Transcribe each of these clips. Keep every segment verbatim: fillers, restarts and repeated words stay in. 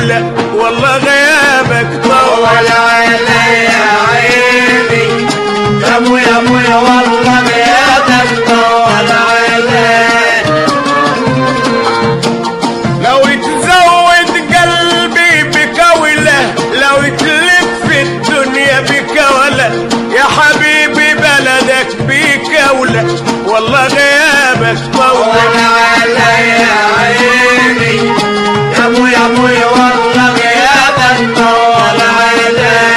كولة والله غيابك طول علي يا عيني يا ابو يا ابو والله غيابك طول علي. لو يتزود قلبي بكولة لو تلف الدنيا بكولة يا حبيبي بلدك بكولة والله غيابك طول علي يا عيني يا ابو يا ابو والله غيابك طول علي.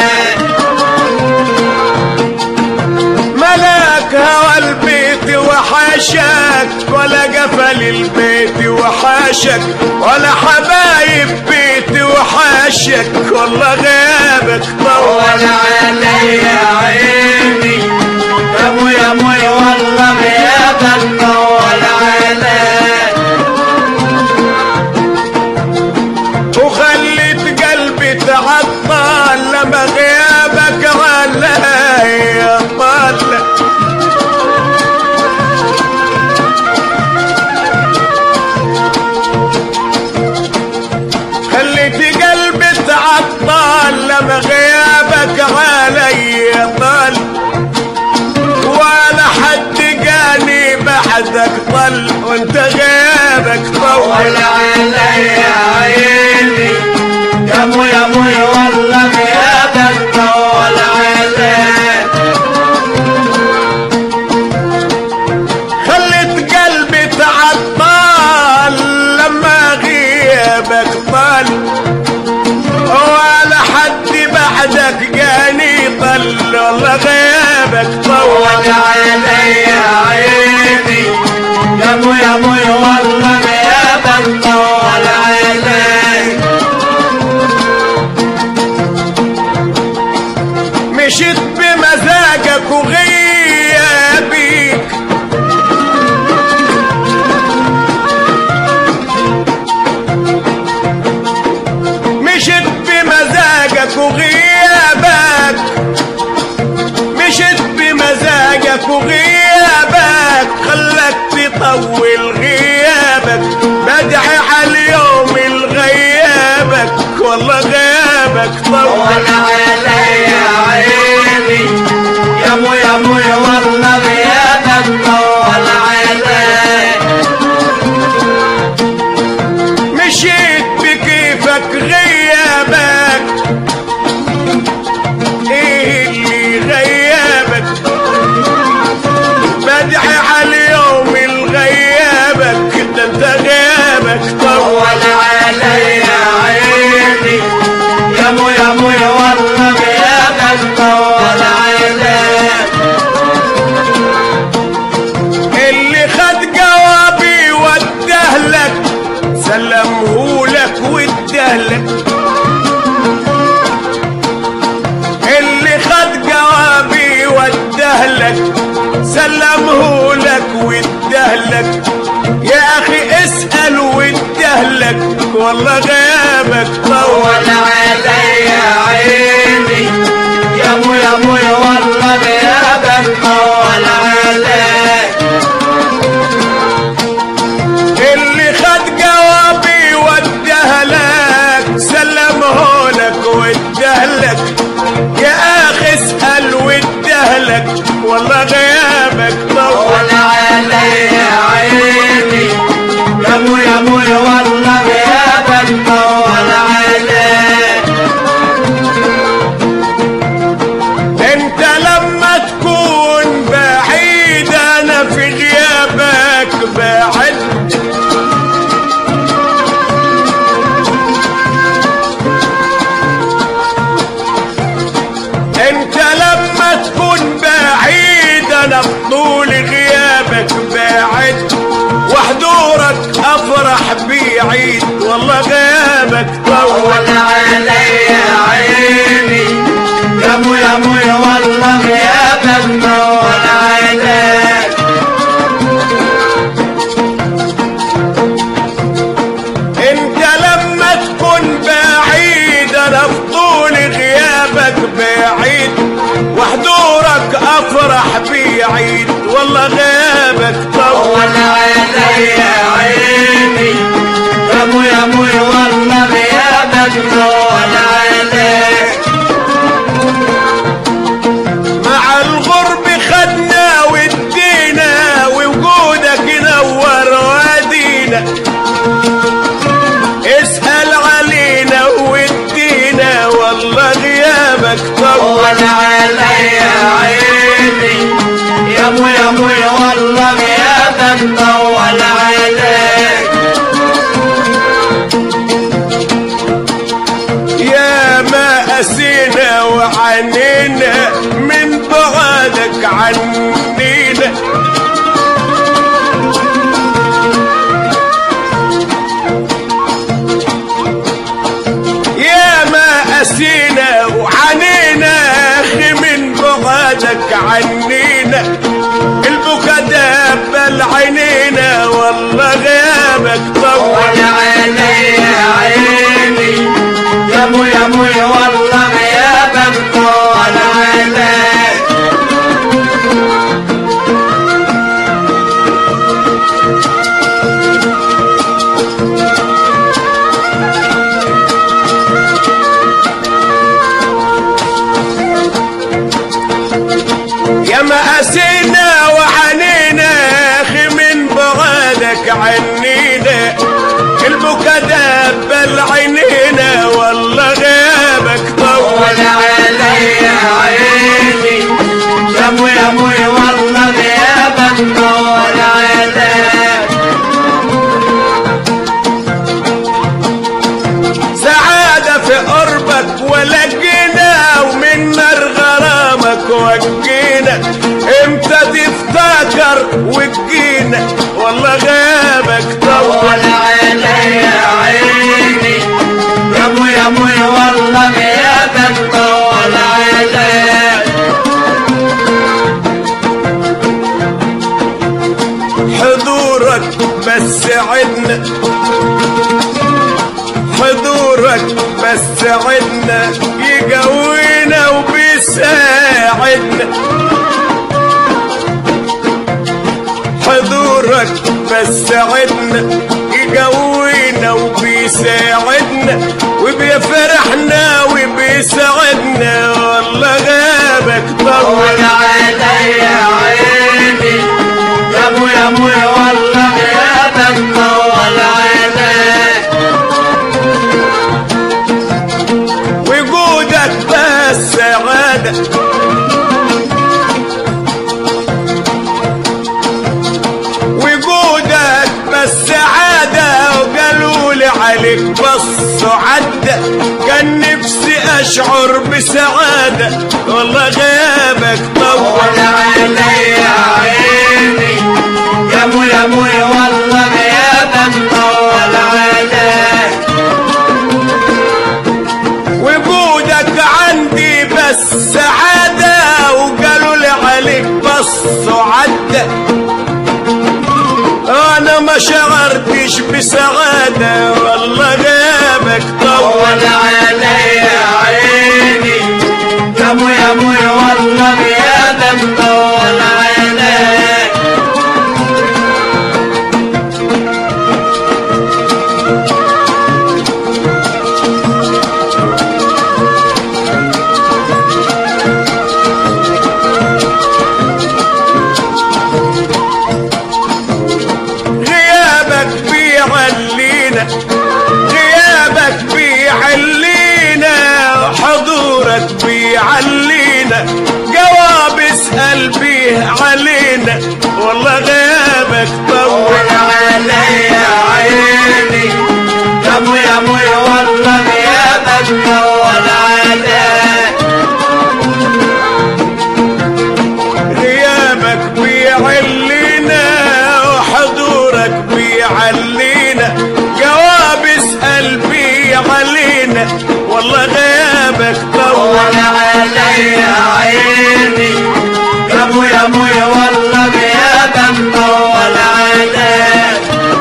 ملاك هوى البيت وحاشك ولا قفل البيت وحاشك ولا حبايب بيت وحاشك والله غيابك طول علي يا عيني يا ابو يا ابو والله غيابك طول علي. وخليت قلبي تعطل لما غيابك علي طال. خليت قلبي تعطل لما غيابك علي طال. ولا حد جاني بعدك طل وانت غيابك طول علي يا عيني يا ابو يا ابو والله غيابك طول علي. خليت قلبي تعطل لما غيابك طال. ولا حد بعدك جاني طل والله غيابك طول علي يا عيني يا ابو يا ابو والله غيابك طول علي. مشيت بمزاجك وغيابك مشيت بمزاجك وغيابك مشيت بمزاجك وغيابك خلك تطول غيابك بدعي على اليوم الغيابك والله غيابك طول علي يا عيني يا ابو يا ابو والله غيابك طول علي. مشيت بكيفك غيابك ايه اللي غيابك بدعي على اليوم الغيابك ده انت غيابك طول علي يا عيني يا ابو يا ابو والله غيابك طول علي. اللي خد جوابي وادهلك سلمهولك وادهلك اللي خد جوابي وادهلك سلمهولك وادهلك يا اخي اسأل وادهلك والله غيابك طول علي يا عيني يا ابو يا ابو والله غيابك طول علي. اللي خد جوابي وادهلك سلمهولك وادهلك يا اخي اسأل وادهلك والله غيابك طول علي يا عيني يا ابو يا ابو والله غيابك طول علي. انت لما تكون بعيد انا في غيابك بعد. انت لما تكون بعيد انا بطول غيابك بعد. وحضورك افرح بعيد والله غيابك طول علي يا عيني يا ابو يا ابو والله غيابك طول علي. انت لما تكون بعيد انا بطول غيابك بعيد. وحضورك افرح بعيد والله غيابك طول علي يا عيني يا ابو يا ابو والله غيابك علينا اسأل علينا وادينا والله غيابك طول عليا عيني يا ابو يا ابو والله غيابك طول عليك يا ما قسينا وعنينا من بعدك عنينا يا ما قسينا وعنينا اخي من بعدك عنينا البكا دبل عينينا والله غيابك طول عليا عيني يا ابو يا ابو والله غيابك طول عليك يا ما قسينا وعنينا اخي من بعدك عنينا البكا دبل عينينا والله غيابك طول عليا عيني يا ابو يا ابو والله غيابك طول عليك سعادة في قربك ولقينا ومن نار غرامك وجينا امتى تفتكر وتجينا والله غيابك طول عليا عيني يا ابو يا ابو والله غيابك طول عليك حضورك بس عدنا حضورك بس عدنا يقوينا وبيساعدنا حضورك بس عدنا يقوينا وبيساعدنا وبيفرحنا وبيساعدنا والله غابك طول عليا عيني يا ابو يا ابو والله غيابك طول عليك وجودك بس سعادة وجودك بس سعادة وقالوا لي عليك بص عدى كان نفسي اشعر بسعادة والله غيابك طول عليا عيني يا ابو يا ابو والله غيابك طول عليك وجودك عندي بس سعادة وقالوا لي عليك بص عدى انا ما شعرتش بسعادة والله غيابك طول عليا عيني يا ابو يا ابو والله غيابك طول عليك غيابك بيعلينا غيابك بيعلينا حضورك بيعلينا جواب اسأل بيه علينا والله غيابك طول عليا عيني يا ابو يا ابو والله غيابك طول عليك غيابك بيعلينا وحضورك بيعلينا جواب اسأل بيه علينا والله غيابك طول عليا عيني يا ابو يا ابو والله غيابك طول عليك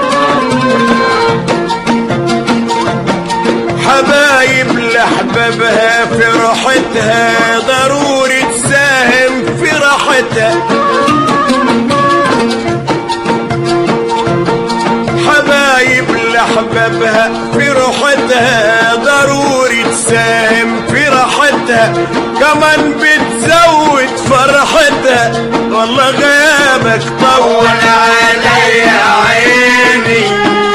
حبايب لحبابها في راحتها ضروري تساهم في راحتها حبايب لحبابها في راحتها ضروري تساهم في راحتها كمان بتزود فرحتها والله غيابك طول عليا عيني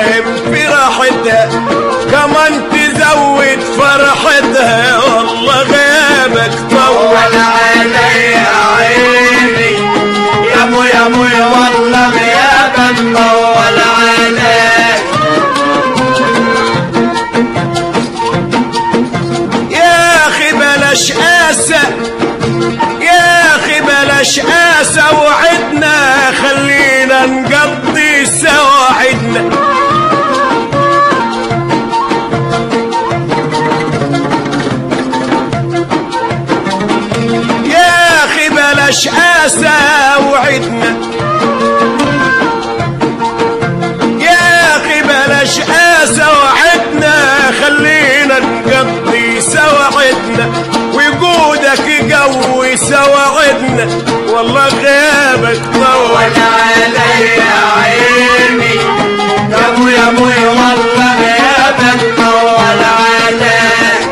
تساهم في راحتها كمان تزود فرحتها والله غيابك طول علي عيني يا ابو يا ابو والله غيابك طول عليك يا اخي بلاش اسى يا اخي بلاش اسى وعدنا خلينا نقضي سواعدنا يا اخي بلاش اسى وعدنا يا اخي بلاش اسى وعدنا خلينا نقضي سواعدنا وجودك يقوي سواعدنا والله غيابك طول علي عيني يا ابو يا ابو والله غيابك طول عليك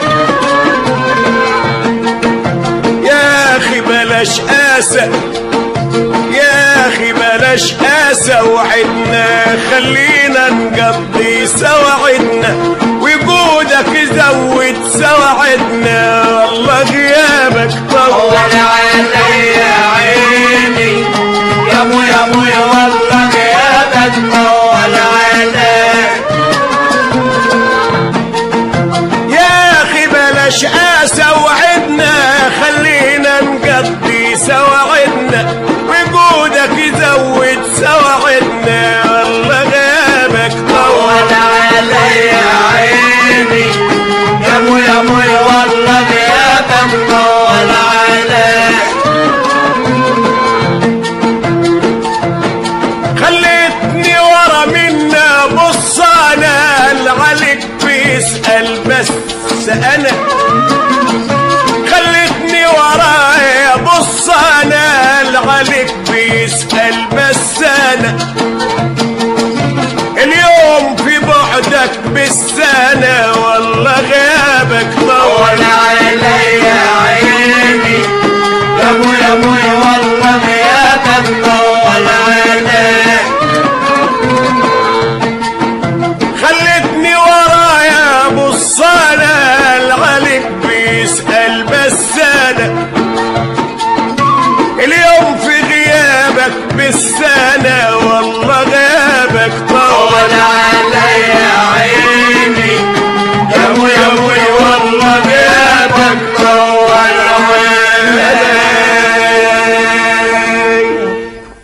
يا اخي بلاش اسى يا اخي بلاش اسى وعدنا خلينا نقضي سواعدنا وجودك يزود سواعدنا والله غيابك طول علي عيني يا ابو يا ابو والله غيابك طول عليك يا اخي بلاش اسى وعدنا خلينا نقضي سواعدنا وجودك يزود سواعدنا والله غيابك طول علي عيني يا ابو يا ابو والله غيابك طول عليك خليتني ورا منا بص انا العليك بيسأل بس انا خليتني ورايا بص انا العليك بيسأل بس انا اليوم في بعدك بالسنة والله غيابك طول علي عيني يا ابو يا ابو والله غيابك طول عليك خلتني ورايا بص انا العليك بيسأل بس انا اليوم في غيابك بالسنة